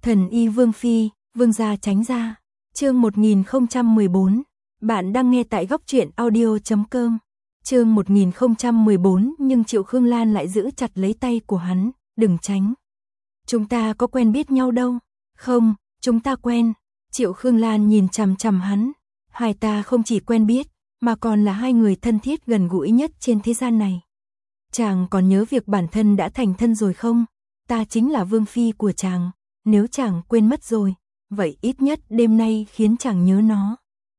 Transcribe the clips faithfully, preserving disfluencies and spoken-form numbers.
Thần y Vương Phi, Vương gia tránh ra. Chương một nghìn không trăm mười bốn. Bạn đang nghe tại góc truyện audio chấm com. Chương một nghìn không trăm mười bốn, nhưng Triệu Khương Lan lại giữ chặt lấy tay của hắn, đừng tránh. Chúng ta có quen biết nhau đâu. Không, chúng ta quen. Triệu Khương Lan nhìn chằm chằm hắn. Hai ta không chỉ quen biết, mà còn là hai người thân thiết gần gũi nhất trên thế gian này. Chàng còn nhớ việc bản thân đã thành thân rồi không? Ta chính là Vương Phi của chàng. Nếu chàng quên mất rồi, vậy ít nhất đêm nay khiến chàng nhớ nó.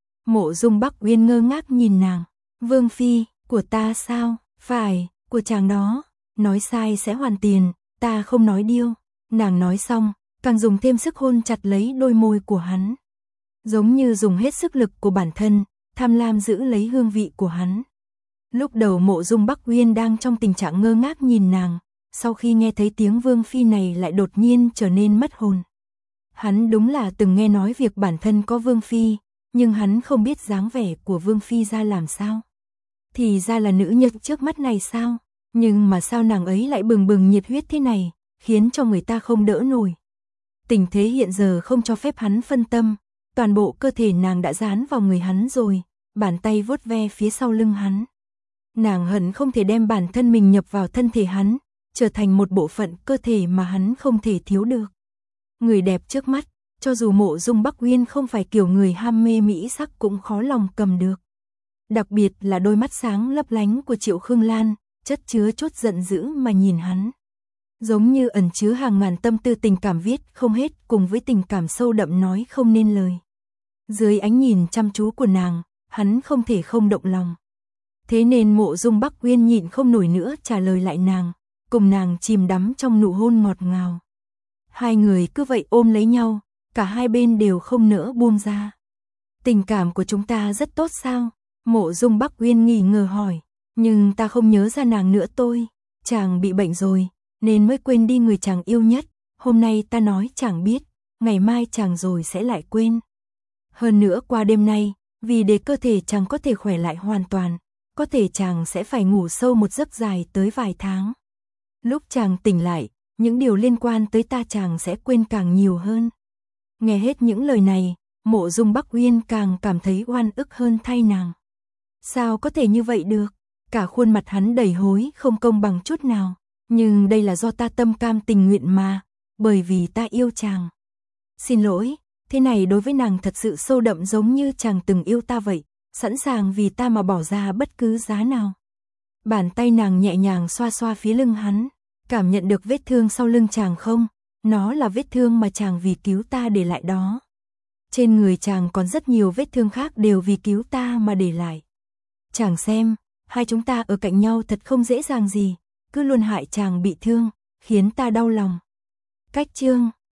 Mộ Dung Bắc Uyên ngơ ngác nhìn nàng. Vương Phi, của ta sao? Phải, của chàng đó. Nói sai sẽ hoàn tiền, ta không nói điêu. Nàng nói xong, càng dùng thêm sức hôn chặt lấy đôi môi của hắn. Giống như dùng hết sức lực của bản thân, tham lam giữ lấy hương vị của hắn. Lúc đầu Mộ Dung Bắc Uyên đang trong tình trạng ngơ ngác nhìn nàng, sau khi nghe thấy tiếng Vương Phi này lại đột nhiên trở nên mất hồn. Hắn đúng là từng nghe nói việc bản thân có Vương Phi, nhưng hắn không biết dáng vẻ của Vương Phi ra làm sao. Thì ra là nữ nhân trước mắt này sao? Nhưng mà sao nàng ấy lại bừng bừng nhiệt huyết thế này, khiến cho người ta không đỡ nổi. Tình thế hiện giờ không cho phép hắn phân tâm, toàn bộ cơ thể nàng đã dán vào người hắn rồi, bàn tay vuốt ve phía sau lưng hắn. Nàng hận không thể đem bản thân mình nhập vào thân thể hắn, trở thành một bộ phận cơ thể mà hắn không thể thiếu được. Người đẹp trước mắt, cho dù Mộ Dung Bắc Uyên không phải kiểu người ham mê mỹ sắc cũng khó lòng cầm được. Đặc biệt là đôi mắt sáng lấp lánh của Triệu Khương Lan, chất chứa chút giận dữ mà nhìn hắn. Giống như ẩn chứa hàng ngàn tâm tư tình cảm viết không hết cùng với tình cảm sâu đậm nói không nên lời. Dưới ánh nhìn chăm chú của nàng, hắn không thể không động lòng. Thế nên Mộ Dung Bắc Uyên nhịn không nổi nữa trả lời lại nàng, cùng nàng chìm đắm trong nụ hôn ngọt ngào. Hai người cứ vậy ôm lấy nhau, cả hai bên đều không nỡ buông ra. Tình cảm của chúng ta rất tốt sao? Mộ Dung Bắc Uyên nghi ngờ hỏi, nhưng ta không nhớ ra nàng nữa tôi. Chàng bị bệnh rồi, nên mới quên đi người chàng yêu nhất. Hôm nay ta nói chàng biết, ngày mai chàng rồi sẽ lại quên. Hơn nữa qua đêm nay, vì để cơ thể chàng có thể khỏe lại hoàn toàn, có thể chàng sẽ phải ngủ sâu một giấc dài tới vài tháng. Lúc chàng tỉnh lại, những điều liên quan tới ta chàng sẽ quên càng nhiều hơn. Nghe hết những lời này, Mộ Dung Bắc Uyên càng cảm thấy oan ức hơn thay nàng. Sao có thể như vậy được? Cả khuôn mặt hắn đầy hối không công bằng chút nào. Nhưng đây là do ta tâm cam tình nguyện mà, bởi vì ta yêu chàng. Xin lỗi, thế này đối với nàng thật sự sâu đậm giống như chàng từng yêu ta vậy, sẵn sàng vì ta mà bỏ ra bất cứ giá nào. Bàn tay nàng nhẹ nhàng xoa xoa phía lưng hắn, cảm nhận được vết thương sau lưng chàng không? Nó là vết thương mà chàng vì cứu ta để lại đó. Trên người chàng còn rất nhiều vết thương khác đều vì cứu ta mà để lại. Chàng xem, hai chúng ta ở cạnh nhau thật không dễ dàng gì, cứ luôn hại chàng bị thương, khiến ta đau lòng. Cách chương